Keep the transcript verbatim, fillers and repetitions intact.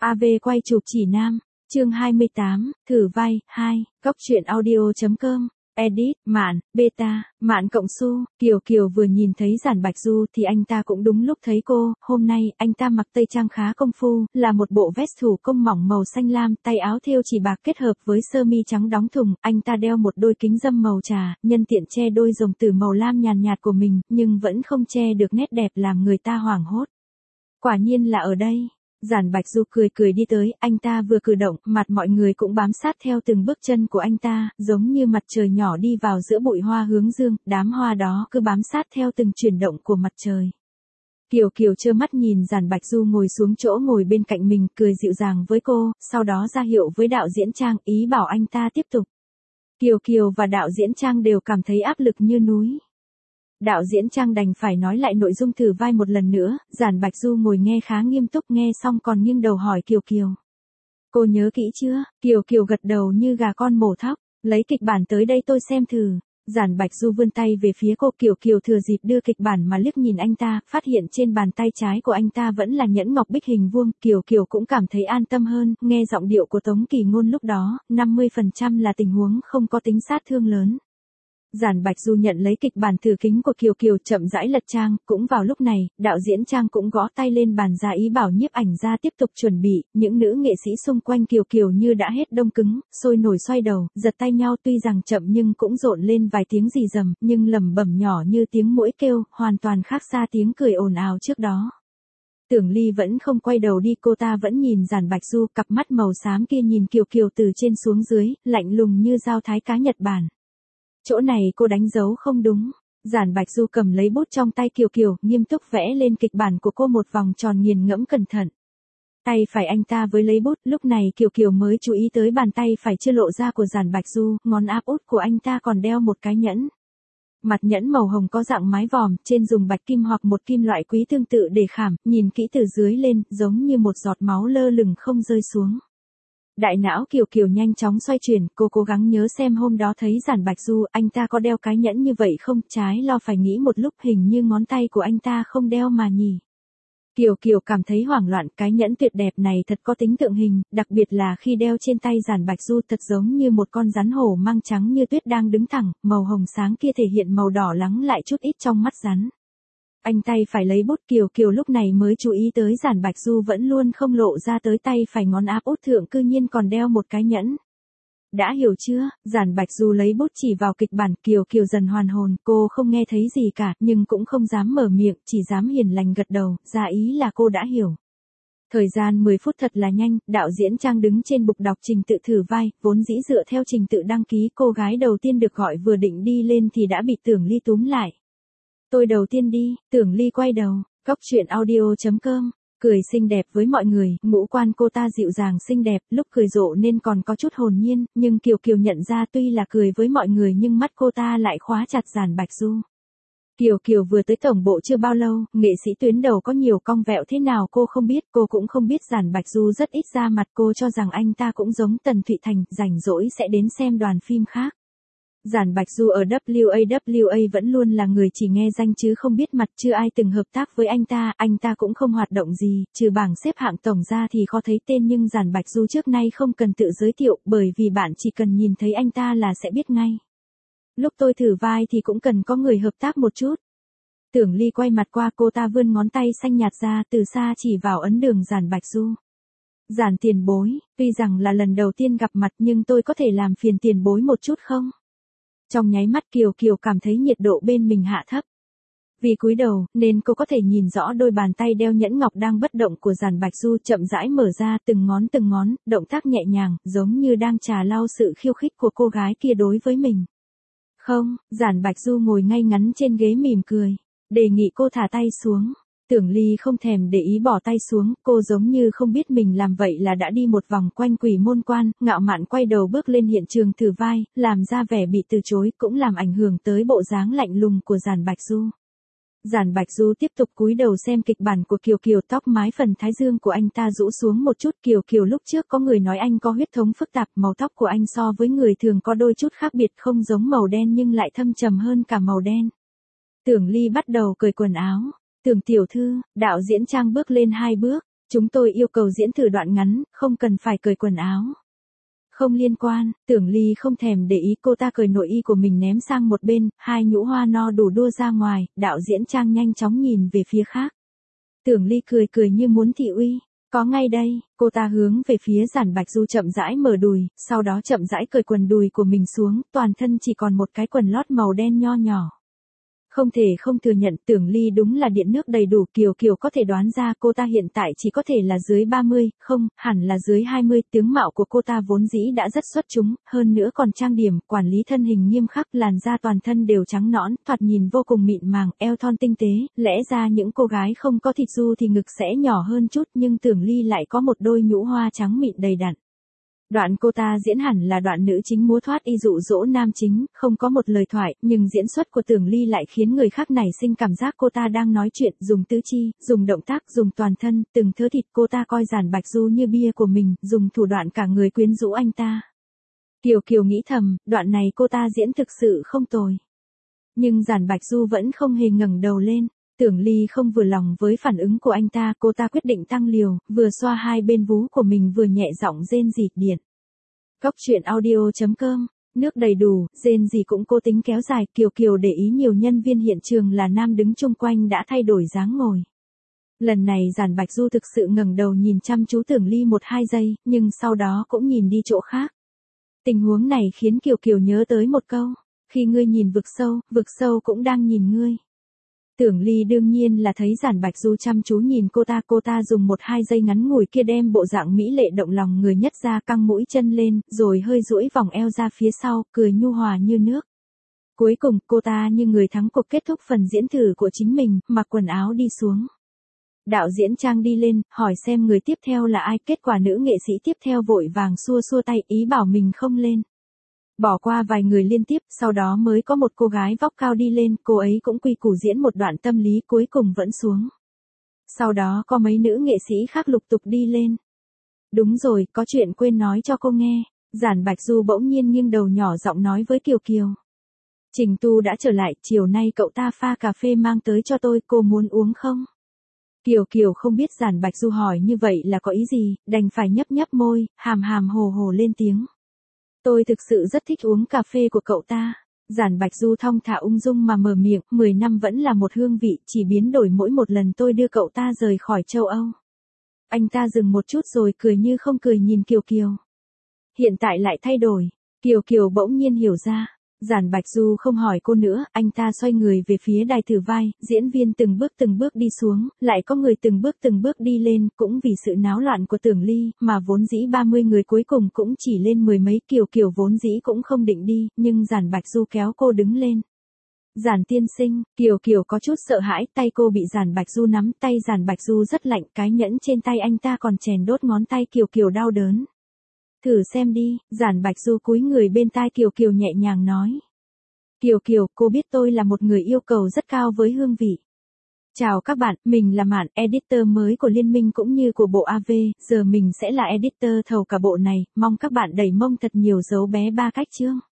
a vê quay chụp chỉ nam, chương hai mươi tám, thử vai, hai, góc truyện audio.com, edit, Mạn, beta, Mạn cộng su, Kiều Kiều vừa nhìn thấy Giản Bạch Du thì anh ta cũng đúng lúc thấy cô, hôm nay anh ta mặc tây trang khá công phu, là một bộ vest thủ công mỏng màu xanh lam, tay áo thêu chỉ bạc kết hợp với sơ mi trắng đóng thùng, anh ta đeo một đôi kính râm màu trà, nhân tiện che đôi rồng tử màu lam nhàn nhạt của mình, nhưng vẫn không che được nét đẹp làm người ta hoảng hốt. Quả nhiên là ở đây. Giản Bạch Du cười cười đi tới, anh ta vừa cử động, mặt mọi người cũng bám sát theo từng bước chân của anh ta, giống như mặt trời nhỏ đi vào giữa bụi hoa hướng dương, đám hoa đó cứ bám sát theo từng chuyển động của mặt trời. Kiều Kiều trơ mắt nhìn Giản Bạch Du ngồi xuống chỗ ngồi bên cạnh mình, cười dịu dàng với cô, sau đó ra hiệu với đạo diễn Trang, ý bảo anh ta tiếp tục. Kiều Kiều và đạo diễn Trang đều cảm thấy áp lực như núi. Đạo diễn Trang đành phải nói lại nội dung thử vai một lần nữa, Giản Bạch Du ngồi nghe khá nghiêm túc, nghe xong còn nghiêng đầu hỏi Kiều Kiều. Cô nhớ kỹ chưa? Kiều Kiều gật đầu như gà con mổ thóc, lấy kịch bản tới đây tôi xem thử. Giản Bạch Du vươn tay về phía cô, Kiều Kiều thừa dịp đưa kịch bản mà liếc nhìn anh ta, phát hiện trên bàn tay trái của anh ta vẫn là nhẫn ngọc bích hình vuông, Kiều Kiều cũng cảm thấy an tâm hơn, nghe giọng điệu của Tống Kỳ Ngôn lúc đó, năm mươi phần trăm là tình huống không có tính sát thương lớn. Giản Bạch Du nhận lấy kịch bản thử kính của Kiều Kiều, chậm rãi lật trang, cũng vào lúc này, đạo diễn Trang cũng gõ tay lên bàn ra ý bảo nhiếp ảnh ra tiếp tục chuẩn bị, những nữ nghệ sĩ xung quanh Kiều Kiều như đã hết đông cứng, sôi nổi xoay đầu, giật tay nhau, tuy rằng chậm nhưng cũng rộn lên vài tiếng rì rầm, nhưng lẩm bẩm nhỏ như tiếng muỗi kêu, hoàn toàn khác xa tiếng cười ồn ào trước đó. Tưởng Ly vẫn không quay đầu đi, cô ta vẫn nhìn Giản Bạch Du, cặp mắt màu xám kia nhìn Kiều Kiều từ trên xuống dưới, lạnh lùng như dao thái cá Nhật Bản. Chỗ này cô đánh dấu không đúng. Giản Bạch Du cầm lấy bút trong tay Kiều Kiều, nghiêm túc vẽ lên kịch bản của cô một vòng tròn nghiền ngẫm cẩn thận. Tay phải anh ta với lấy bút, lúc này Kiều Kiều mới chú ý tới bàn tay phải chưa lộ ra của Giản Bạch Du, ngón áp út của anh ta còn đeo một cái nhẫn. Mặt nhẫn màu hồng có dạng mái vòm, trên dùng bạch kim hoặc một kim loại quý tương tự để khảm, nhìn kỹ từ dưới lên, giống như một giọt máu lơ lửng không rơi xuống. Đại não Kiều Kiều nhanh chóng xoay chuyển, cô cố gắng nhớ xem hôm đó thấy Giản Bạch Du, anh ta có đeo cái nhẫn như vậy không, trái lo phải nghĩ một lúc, hình như ngón tay của anh ta không đeo mà nhỉ. Kiều Kiều cảm thấy hoảng loạn, cái nhẫn tuyệt đẹp này thật có tính tượng hình, đặc biệt là khi đeo trên tay Giản Bạch Du thật giống như một con rắn hổ mang trắng như tuyết đang đứng thẳng, màu hồng sáng kia thể hiện màu đỏ lắng lại chút ít trong mắt rắn. Anh tay phải lấy bút, Kiều Kiều lúc này mới chú ý tới Giản Bạch Du vẫn luôn không lộ ra tới tay phải ngón áp út thượng cư nhiên còn đeo một cái nhẫn. Đã hiểu chưa? Giản Bạch Du lấy bút chỉ vào kịch bản, Kiều Kiều dần hoàn hồn, cô không nghe thấy gì cả, nhưng cũng không dám mở miệng, chỉ dám hiền lành gật đầu, ra ý là cô đã hiểu. Thời gian mười phút thật là nhanh, đạo diễn Trang đứng trên bục đọc trình tự thử vai, vốn dĩ dựa theo trình tự đăng ký, cô gái đầu tiên được gọi vừa định đi lên thì đã bị Tưởng Ly túm lại. Tôi đầu tiên đi, Tưởng Ly quay đầu, góc truyện audio.com, cười xinh đẹp với mọi người, ngũ quan cô ta dịu dàng xinh đẹp, lúc cười rộ nên còn có chút hồn nhiên, nhưng Kiều Kiều nhận ra tuy là cười với mọi người nhưng mắt cô ta lại khóa chặt Giản Bạch Du. Kiều Kiều vừa tới tổng bộ chưa bao lâu, nghệ sĩ tuyến đầu có nhiều cong vẹo thế nào cô không biết, cô cũng không biết Giản Bạch Du rất ít ra mặt, cô cho rằng anh ta cũng giống Tần Thụy Thành, rảnh rỗi sẽ đến xem đoàn phim khác. Giản Bạch Du ở vê kép a vê kép a vẫn luôn là người chỉ nghe danh chứ không biết mặt, chưa ai từng hợp tác với anh ta, anh ta cũng không hoạt động gì, trừ bảng xếp hạng tổng ra thì khó thấy tên, nhưng Giản Bạch Du trước nay không cần tự giới thiệu, bởi vì bạn chỉ cần nhìn thấy anh ta là sẽ biết ngay. Lúc tôi thử vai thì cũng cần có người hợp tác một chút. Tưởng Ly quay mặt qua, cô ta vươn ngón tay xanh nhạt ra, từ xa chỉ vào ấn đường Giản Bạch Du. Giản tiền bối, tuy rằng là lần đầu tiên gặp mặt nhưng tôi có thể làm phiền tiền bối một chút không? Trong nháy mắt Kiều Kiều cảm thấy nhiệt độ bên mình hạ thấp. Vì cúi đầu, nên cô có thể nhìn rõ đôi bàn tay đeo nhẫn ngọc đang bất động của Giản Bạch Du chậm rãi mở ra, từng ngón từng ngón, động tác nhẹ nhàng, giống như đang trà lau sự khiêu khích của cô gái kia đối với mình. Không, Giản Bạch Du ngồi ngay ngắn trên ghế mỉm cười, đề nghị cô thả tay xuống. Tưởng Ly không thèm để ý bỏ tay xuống, cô giống như không biết mình làm vậy là đã đi một vòng quanh quỷ môn quan, ngạo mạn quay đầu bước lên hiện trường thử vai, làm ra vẻ bị từ chối, cũng làm ảnh hưởng tới bộ dáng lạnh lùng của Giản Bạch Du. Giản Bạch Du tiếp tục cúi đầu xem kịch bản của Kiều Kiều, tóc mái phần thái dương của anh ta rũ xuống một chút, Kiều Kiều lúc trước có người nói anh có huyết thống phức tạp, màu tóc của anh so với người thường có đôi chút khác biệt, không giống màu đen nhưng lại thâm trầm hơn cả màu đen. Tưởng Ly bắt đầu cởi quần áo. Tưởng tiểu thư, đạo diễn Trang bước lên hai bước, Chúng tôi yêu cầu diễn thử đoạn ngắn, không cần phải cởi quần áo. Không liên quan, Tưởng Ly không thèm để ý, cô ta cởi nội y của mình ném sang một bên, hai nhũ hoa no đủ đua ra ngoài, đạo diễn Trang nhanh chóng nhìn về phía khác. Tưởng Ly cười cười như muốn thị uy, có ngay đây, cô ta hướng về phía Giản Bạch Du chậm rãi mở đùi, sau đó chậm rãi cởi quần đùi của mình xuống, toàn thân chỉ còn một cái quần lót màu đen nho nhỏ. Không thể không thừa nhận, Tưởng Ly đúng là điện nước đầy đủ, Kiều Kiều có thể đoán ra cô ta hiện tại chỉ có thể là dưới ba mươi, không, hẳn là dưới hai mươi, tướng mạo của cô ta vốn dĩ đã rất xuất chúng, hơn nữa còn trang điểm, quản lý thân hình nghiêm khắc, làn da toàn thân đều trắng nõn, thoạt nhìn vô cùng mịn màng, eo thon tinh tế, lẽ ra những cô gái không có thịt du thì ngực sẽ nhỏ hơn chút, nhưng Tưởng Ly lại có một đôi nhũ hoa trắng mịn đầy đặn. Đoạn cô ta diễn hẳn là đoạn nữ chính múa thoát y dụ dỗ nam chính, không có một lời thoại, nhưng diễn xuất của Tưởng Ly lại khiến người khác nảy sinh cảm giác cô ta đang nói chuyện, dùng tứ chi, dùng động tác, dùng toàn thân, từng thớ thịt, cô ta coi Giản Bạch Du như bia của mình, dùng thủ đoạn cả người quyến rũ anh ta. Kiều Kiều nghĩ thầm, đoạn này cô ta diễn thực sự không tồi. Nhưng Giản Bạch Du vẫn không hề ngẩng đầu lên. Tưởng Ly không vừa lòng với phản ứng của anh ta, cô ta quyết định tăng liều, vừa xoa hai bên vú của mình vừa nhẹ giọng rên rỉ điện. Cóc truyện audio chấm com, nước đầy đủ, rên gì cũng cố tính kéo dài, Kiều Kiều để ý nhiều nhân viên hiện trường là nam đứng chung quanh đã thay đổi dáng ngồi. Lần này Giản Bạch Du thực sự ngẩng đầu nhìn chăm chú Tưởng Ly một hai giây, nhưng sau đó cũng nhìn đi chỗ khác. Tình huống này khiến Kiều Kiều nhớ tới một câu, khi ngươi nhìn vực sâu, vực sâu cũng đang nhìn ngươi. Tưởng Ly đương nhiên là thấy Giản Bạch Du chăm chú nhìn cô ta, cô ta dùng một hai giây ngắn ngủi kia đem bộ dạng mỹ lệ động lòng người nhất ra, căng mũi chân lên, rồi hơi duỗi vòng eo ra phía sau, cười nhu hòa như nước. Cuối cùng, cô ta như người thắng cuộc kết thúc phần diễn thử của chính mình, mặc quần áo đi xuống. Đạo diễn Trang đi lên, hỏi xem người tiếp theo là ai, kết quả nữ nghệ sĩ tiếp theo vội vàng xua xua tay, ý bảo mình không lên. Bỏ qua vài người liên tiếp, sau đó mới có một cô gái vóc cao đi lên, cô ấy cũng quy củ diễn một đoạn tâm lý, cuối cùng vẫn xuống. Sau đó có mấy nữ nghệ sĩ khác lục tục đi lên. Đúng rồi, có chuyện quên nói cho cô nghe. Giản Bạch Du bỗng nhiên nghiêng đầu nhỏ giọng nói với Kiều Kiều. Trình Tu đã trở lại, chiều nay cậu ta pha cà phê mang tới cho tôi, cô muốn uống không? Kiều Kiều không biết Giản Bạch Du hỏi như vậy là có ý gì, đành phải nhấp nhấp môi, hàm hàm hồ hồ lên tiếng. Tôi thực sự rất thích uống cà phê của cậu ta. Giản Bạch Du thong thả ung dung mà mở miệng, mười năm vẫn là một hương vị, chỉ biến đổi mỗi một lần tôi đưa cậu ta rời khỏi châu Âu. Anh ta dừng một chút rồi cười như không cười nhìn Kiều Kiều. Hiện tại lại thay đổi. Kiều Kiều bỗng nhiên hiểu ra. Giản Bạch Du không hỏi cô nữa, anh ta xoay người về phía đài thử vai, diễn viên từng bước từng bước đi xuống, lại có người từng bước từng bước đi lên, cũng vì sự náo loạn của Tưởng Ly, mà vốn dĩ ba mươi người cuối cùng cũng chỉ lên mười mấy. Kiều Kiều vốn dĩ cũng không định đi, nhưng Giản Bạch Du kéo cô đứng lên. Giản tiên sinh, Kiều Kiều có chút sợ hãi, tay cô bị Giản Bạch Du nắm, tay Giản Bạch Du rất lạnh, cái nhẫn trên tay anh ta còn chèn đốt ngón tay Kiều Kiều đau đớn. Thử xem đi, Giản Bạch Du cúi người bên tai Kiều Kiều nhẹ nhàng nói. Kiều Kiều, cô biết tôi là một người yêu cầu rất cao với hương vị. Chào các bạn, mình là Mạn, editor mới của Liên minh cũng như của bộ a vê, giờ mình sẽ là editor thầu cả bộ này, mong các bạn đẩy mông thật nhiều dấu bé ba cách chương.